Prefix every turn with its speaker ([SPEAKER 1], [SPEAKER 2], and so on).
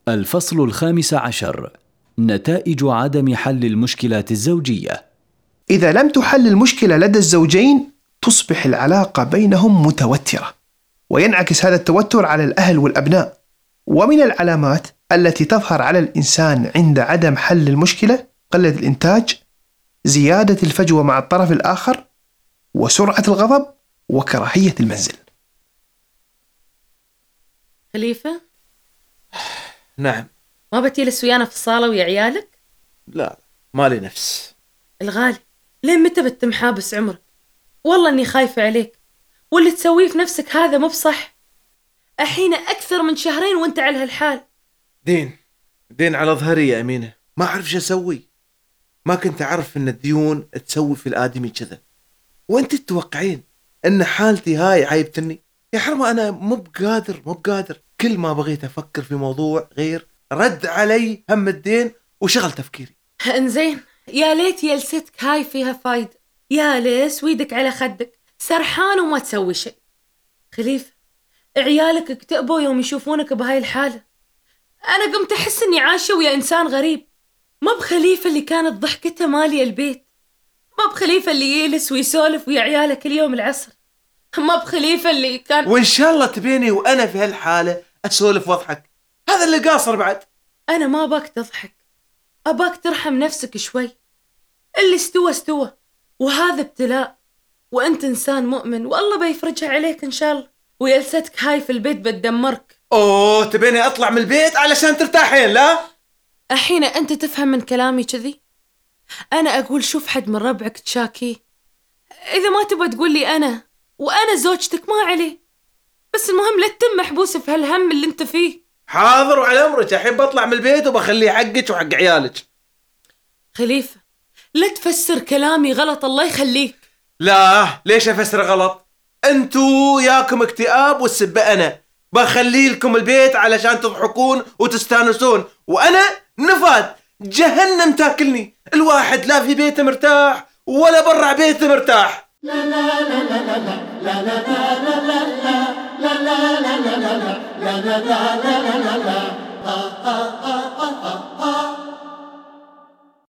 [SPEAKER 1] الفصل 15. نتائج عدم حل المشكلات الزوجية.
[SPEAKER 2] إذا لم تحل المشكلة لدى الزوجين تصبح العلاقة بينهم متوترة، وينعكس هذا التوتر على الأهل والأبناء. ومن العلامات التي تظهر على الإنسان عند عدم حل المشكلة قلة الإنتاج، زيادة الفجوة مع الطرف الآخر، وسرعة الغضب، وكراهية المنزل.
[SPEAKER 3] خليفة؟
[SPEAKER 4] نعم.
[SPEAKER 3] ما بتجلس ويانا في الصالة ويا عيالك؟
[SPEAKER 4] لا، مالي نفس.
[SPEAKER 3] الغالي، لين متى بتمحابس عمرك؟ والله اني خايفة عليك، واللي تسويه في نفسك هذا مو بصح. الحين أكثر من شهرين وانت على هالحال.
[SPEAKER 4] دين على ظهري يا أمينة، ما أعرف شو أسوي. ما كنت أعرف إن الديون تسوي في الآدمي كذا. وأنت تتوقعين إن حالتي هاي عايبتني؟ يا حرمة أنا مو بقادر. كل ما بغيت أفكر في موضوع غير رد علي هم الدين وشغل تفكيري.
[SPEAKER 3] انزين، يا ليت جلستك هاي فيها فايدة. يا ليس ويدك على خدك سرحان وما تسوي شيء. خليفة، عيالك اكتئبوا يوم يشوفونك بهاي الحالة. أنا قمت أحس إني عايشة ويا إنسان غريب. ما بخليفة اللي كانت ضحكته مالية البيت، ما بخليفة اللي يجلس ويسولف ويا عياله كل يوم العصر، ما بخليفة اللي كان.
[SPEAKER 4] وإن شاء الله تبيني وأنا في هالحالة أسولف واضحك، هذا اللي قاصر بعد.
[SPEAKER 3] أنا ما باك تضحك، أباك ترحم نفسك شوي. اللي استوى، وهذا ابتلاء، وأنت إنسان مؤمن والله بيفرجها عليك إن شاء الله. ويلستك هاي في البيت بتدمرك.
[SPEAKER 4] أوه، تبيني أطلع من البيت علشان ترتاحين؟ لا،
[SPEAKER 3] الحين أنت تفهم من كلامي كذي؟ أنا أقول شوف حد من ربعك تشاكيه. إذا ما تبغى تقول لي وأنا زوجتك ما عليه، بس المهم لا تتم محبوس في هالهم اللي أنت فيه.
[SPEAKER 4] حاضر وعلى أمرك، الحين بطلع من البيت وبخليه حقك وحق عيالك.
[SPEAKER 3] خليفة، لا تفسر كلامي غلط الله يخليك.
[SPEAKER 4] لا، ليش أفسر غلط؟ أنتوا ياكم اكتئاب والسبة أنا بخلي لكم البيت علشان تضحكون وتستانسون، وأنا نفاد جهنم تاكلني. الواحد لا في بيته مرتاح ولا برا بيته مرتاح. لا